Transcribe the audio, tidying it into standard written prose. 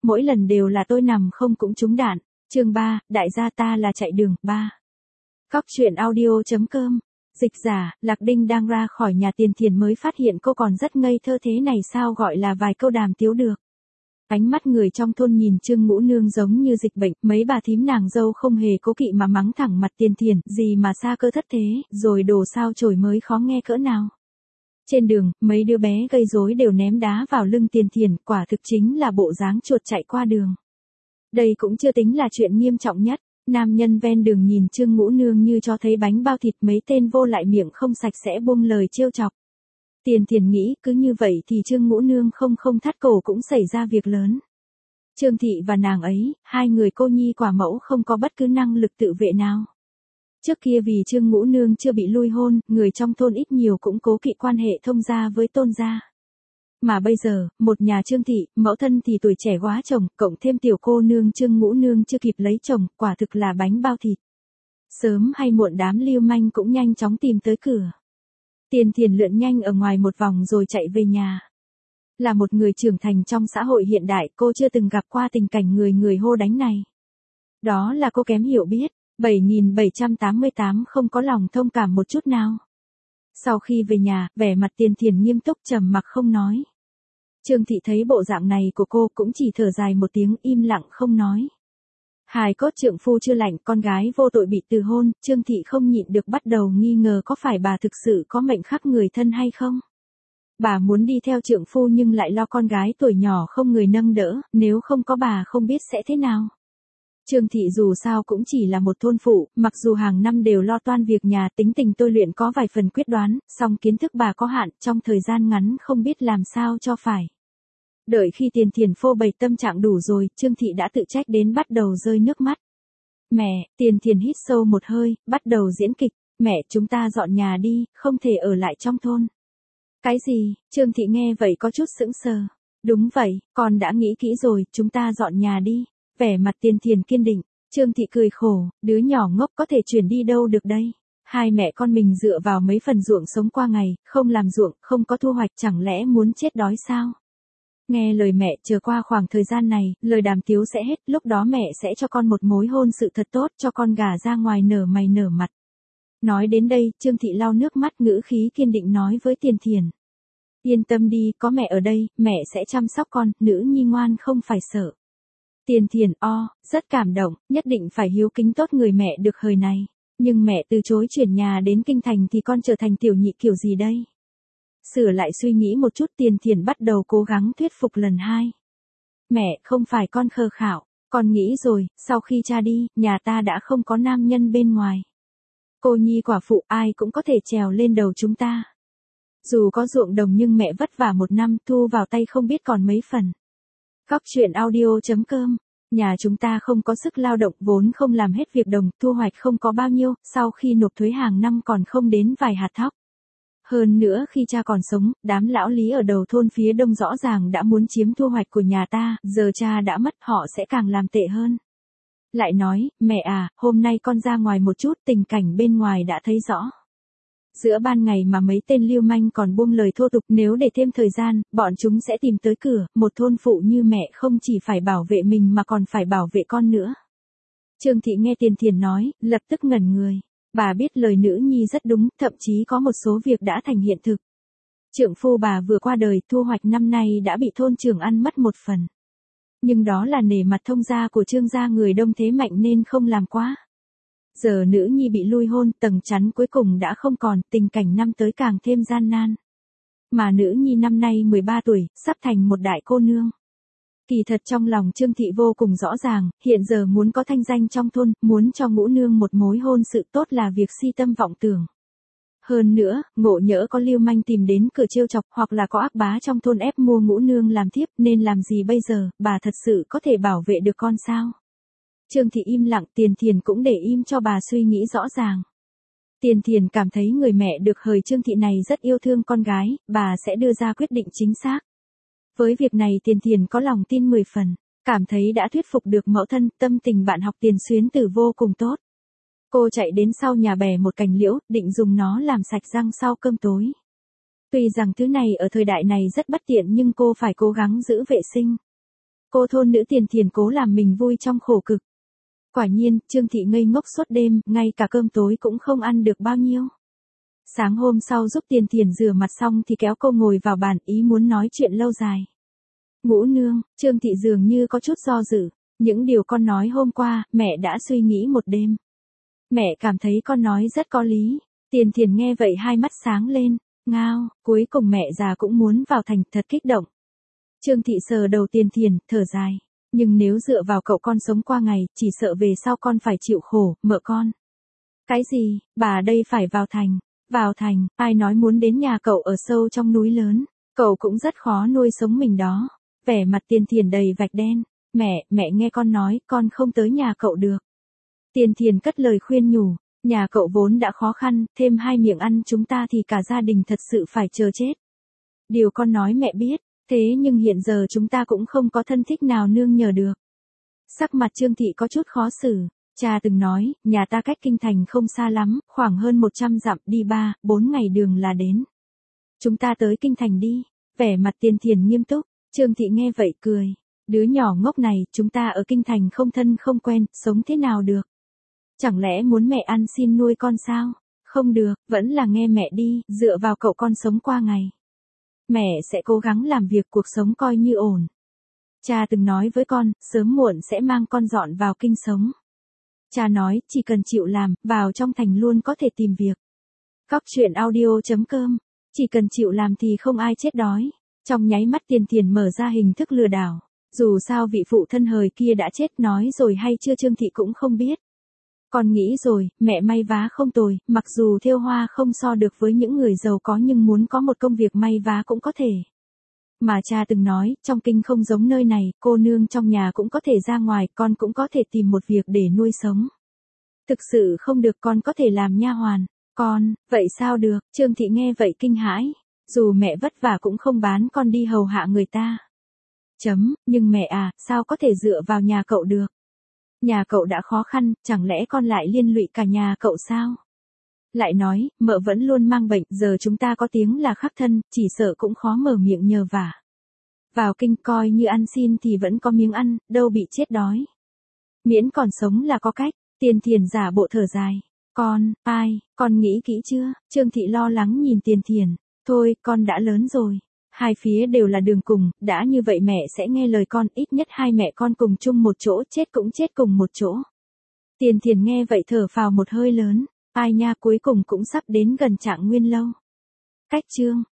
mỗi lần đều là tôi nằm không cũng trúng đạn. Chương 3, đại gia ta là chạy đường, 3. Cóc truyện audio.com. Dịch giả, Lạc Đinh đang ra khỏi nhà Tiền Thiền mới phát hiện cô còn rất ngây thơ, thế này sao gọi là vài câu đàm tiếu được. Ánh mắt người trong thôn nhìn Trương Ngũ Nương giống như dịch bệnh, mấy bà thím nàng dâu không hề cố kỵ mà mắng thẳng mặt Tiền Thiền, gì mà xa cơ thất thế, rồi đồ sao chổi mới khó nghe cỡ nào. Trên đường, mấy đứa bé gây rối đều ném đá vào lưng Tiền Thiền, quả thực chính là bộ dáng chuột chạy qua đường. Đây cũng chưa tính là chuyện nghiêm trọng nhất. Nam nhân ven đường nhìn Trương Ngũ Nương như cho thấy bánh bao thịt, mấy tên vô lại miệng không sạch sẽ buông lời trêu chọc. Tiền Thiền nghĩ cứ như vậy thì Trương Ngũ Nương không thắt cổ cũng xảy ra việc lớn. Trương Thị và nàng ấy, hai người cô nhi quả mẫu không có bất cứ năng lực tự vệ nào. Trước kia vì Trương Ngũ Nương chưa bị lui hôn, người trong thôn ít nhiều cũng cố kỵ quan hệ thông gia với Tôn gia. Mà bây giờ, một nhà Trương Thị, mẫu thân thì tuổi trẻ quá chồng, cộng thêm tiểu cô nương Trương Ngũ Nương chưa kịp lấy chồng, quả thực là bánh bao thịt. Sớm hay muộn đám lưu manh cũng nhanh chóng tìm tới cửa. Tiền Thiền lượn nhanh ở ngoài một vòng rồi chạy về nhà. Là một người trưởng thành trong xã hội hiện đại, cô chưa từng gặp qua tình cảnh người hô đánh này. Đó là cô kém hiểu biết. 7788 không có lòng thông cảm một chút nào. Sau khi về nhà, vẻ mặt Tiền Thiền nghiêm túc trầm mặc không nói. Trương Thị thấy bộ dạng này của cô cũng chỉ thở dài một tiếng, im lặng không nói. Hài cốt trượng phu chưa lạnh, con gái vô tội bị từ hôn, Trương Thị không nhịn được bắt đầu nghi ngờ có phải bà thực sự có mệnh khắc người thân hay không. Bà muốn đi theo trượng phu nhưng lại lo con gái tuổi nhỏ không người nâng đỡ, nếu không có bà không biết sẽ thế nào. Trương Thị dù sao cũng chỉ là một thôn phụ, mặc dù hàng năm đều lo toan việc nhà, tính tình tôi luyện có vài phần quyết đoán, song kiến thức bà có hạn, trong thời gian ngắn không biết làm sao cho phải. Đợi khi Tiền Thiền phô bày tâm trạng đủ rồi, Trương Thị đã tự trách đến bắt đầu rơi nước mắt. Mẹ, Tiền Thiền hít sâu một hơi, bắt đầu diễn kịch, mẹ chúng ta dọn nhà đi, không thể ở lại trong thôn. Cái gì? Trương Thị nghe vậy có chút sững sờ. Đúng vậy, con đã nghĩ kỹ rồi, chúng ta dọn nhà đi. Vẻ mặt Tiền Thiền kiên định, Trương Thị cười khổ, đứa nhỏ ngốc có thể chuyển đi đâu được đây. Hai mẹ con mình dựa vào mấy phần ruộng sống qua ngày, không làm ruộng, không có thu hoạch, chẳng lẽ muốn chết đói sao? Nghe lời mẹ, chờ qua khoảng thời gian này, lời đàm tiếu sẽ hết, lúc đó mẹ sẽ cho con một mối hôn sự thật tốt, cho con gả ra ngoài nở mày nở mặt. Nói đến đây, Trương Thị lau nước mắt, ngữ khí kiên định nói với Tiền Thiền. Yên tâm đi, có mẹ ở đây, mẹ sẽ chăm sóc con, nữ nhi ngoan không phải sợ. Tiền Thiền rất cảm động, nhất định phải hiếu kính tốt người mẹ được hời này. Nhưng mẹ từ chối chuyển nhà đến kinh thành thì con trở thành tiểu nhị kiểu gì đây? Sửa lại suy nghĩ một chút, Tiền Thiền bắt đầu cố gắng thuyết phục lần hai. Mẹ, không phải con khờ khạo, con nghĩ rồi, sau khi cha đi, nhà ta đã không có nam nhân bên ngoài. Cô nhi quả phụ ai cũng có thể trèo lên đầu chúng ta. Dù có ruộng đồng nhưng mẹ vất vả một năm thu vào tay không biết còn mấy phần. Cóc truyện audio.com. Nhà chúng ta không có sức lao động, vốn không làm hết việc đồng, thu hoạch không có bao nhiêu, sau khi nộp thuế hàng năm còn không đến vài hạt thóc. Hơn nữa khi cha còn sống, đám lão lý ở đầu thôn phía đông rõ ràng đã muốn chiếm thu hoạch của nhà ta, giờ cha đã mất họ sẽ càng làm tệ hơn. Lại nói, mẹ à, hôm nay con ra ngoài một chút, tình cảnh bên ngoài đã thấy rõ. Giữa ban ngày mà mấy tên lưu manh còn buông lời thô tục, nếu để thêm thời gian, bọn chúng sẽ tìm tới cửa, một thôn phụ như mẹ không chỉ phải bảo vệ mình mà còn phải bảo vệ con nữa. Trương Thị nghe Tiền Thiền nói, lập tức ngẩn người. Bà biết lời nữ nhi rất đúng, thậm chí có một số việc đã thành hiện thực. Trượng phu bà vừa qua đời, thu hoạch năm nay đã bị thôn trưởng ăn mất một phần. Nhưng đó là nể mặt thông gia của Trương gia người đông thế mạnh nên không làm quá. Giờ nữ nhi bị lui hôn, tầng chắn cuối cùng đã không còn, tình cảnh năm tới càng thêm gian nan. Mà nữ nhi năm nay 13 tuổi, sắp thành một đại cô nương. Kỳ thật trong lòng Trương Thị vô cùng rõ ràng, hiện giờ muốn có thanh danh trong thôn, muốn cho Ngũ Nương một mối hôn sự tốt là việc si tâm vọng tưởng. Hơn nữa, ngộ nhỡ có lưu manh tìm đến cửa trêu chọc hoặc là có ác bá trong thôn ép mua Ngũ Nương làm thiếp, nên làm gì bây giờ, bà thật sự có thể bảo vệ được con sao? Trương Thị im lặng, Tiền Thiền cũng để im cho bà suy nghĩ rõ ràng. Tiền Thiền cảm thấy người mẹ được hời Trương Thị này rất yêu thương con gái, bà sẽ đưa ra quyết định chính xác. Với việc này Tiền Thiền có lòng tin 10 phần, cảm thấy đã thuyết phục được mẫu thân, tâm tình bạn học Tiền Xuyến Tử vô cùng tốt. Cô chạy đến sau nhà bẻ một cành liễu, định dùng nó làm sạch răng sau cơm tối. Tuy rằng thứ này ở thời đại này rất bất tiện nhưng cô phải cố gắng giữ vệ sinh. cô thôn nữ Tiền Thiền cố làm mình vui trong khổ cực. Quả nhiên, Trương Thị ngây ngốc suốt đêm, ngay cả cơm tối cũng không ăn được bao nhiêu. Sáng hôm sau giúp Tiền Thiền rửa mặt xong thì kéo cô ngồi vào bàn, ý muốn nói chuyện lâu dài. Ngũ nương, Trương Thị dường như có chút do dự. Những điều con nói hôm qua, mẹ đã suy nghĩ một đêm. Mẹ cảm thấy con nói rất có lý. Tiền Thiền nghe vậy hai mắt sáng lên. Ngao, cuối cùng mẹ già cũng muốn vào thành, thật kích động. Trương Thị sờ đầu Tiền Thiền, thở dài. Nhưng nếu dựa vào cậu con sống qua ngày, chỉ sợ về sau con phải chịu khổ, mợ con. Cái gì, bà đây phải vào thành. Vào thành, ai nói muốn đến nhà cậu ở sâu trong núi lớn. Cậu cũng rất khó nuôi sống mình đó. Vẻ mặt Tiền Thiền đầy vạch đen. Mẹ nghe con nói, con không tới nhà cậu được. Tiền Thiền cất lời khuyên nhủ. Nhà cậu vốn đã khó khăn, thêm 2 miệng ăn chúng ta thì cả gia đình thật sự phải chờ chết. Điều con nói mẹ biết, thế nhưng hiện giờ chúng ta cũng không có thân thích nào nương nhờ được. Sắc mặt Trương Thị có chút khó xử. Cha từng nói, nhà ta cách kinh thành không xa lắm, khoảng hơn 100 dặm, đi 3-4 ngày đường là đến. Chúng ta tới kinh thành đi. Vẻ mặt Tiền Thiền nghiêm túc. Trương Thị nghe vậy cười. Đứa nhỏ ngốc này, chúng ta ở kinh thành không thân không quen, sống thế nào được? Chẳng lẽ muốn mẹ ăn xin nuôi con sao? Không được, vẫn là nghe mẹ đi, dựa vào cậu con sống qua ngày. Mẹ sẽ cố gắng làm việc cuộc sống coi như ổn. Cha từng nói với con, sớm muộn sẽ mang con dọn vào kinh sống. Cha nói, chỉ cần chịu làm, vào trong thành luôn có thể tìm việc. Cóc truyện audio.com. Chỉ cần chịu làm thì không ai chết đói. Trong nháy mắt Tiền Thiền mở ra hình thức lừa đảo. Dù sao vị phụ thân hời kia đã chết, nói rồi hay chưa Trương Thị cũng không biết. Con nghĩ rồi, mẹ may vá không tồi, mặc dù thêu hoa không so được với những người giàu có nhưng muốn có một công việc may vá cũng có thể. Mà cha từng nói, trong kinh không giống nơi này, cô nương trong nhà cũng có thể ra ngoài, con cũng có thể tìm một việc để nuôi sống. Thực sự không được con có thể làm nha hoàn. Con, vậy sao được? Trương Thị nghe vậy kinh hãi. Dù mẹ vất vả cũng không bán con đi hầu hạ người ta. Nhưng mẹ à, sao có thể dựa vào nhà cậu được? Nhà cậu đã khó khăn, chẳng lẽ con lại liên lụy cả nhà cậu sao? Lại nói, mợ vẫn luôn mang bệnh, giờ chúng ta có tiếng là khắc thân, chỉ sợ cũng khó mở miệng nhờ vả. Vào kinh coi như ăn xin thì vẫn có miếng ăn, đâu bị chết đói. Miễn còn sống là có cách. Tiền Thiền giả bộ thở dài. Con nghĩ kỹ chưa? Trương Thị lo lắng nhìn Tiền Thiền. Thôi, con đã lớn rồi. Hai phía đều là đường cùng, đã như vậy mẹ sẽ nghe lời con, ít nhất hai mẹ con cùng chung một chỗ, chết cũng chết cùng một chỗ. Tiền Thiền nghe vậy thở phào một hơi lớn. Ai nha, cuối cùng cũng sắp đến gần Trạng Nguyên lâu. Cách chương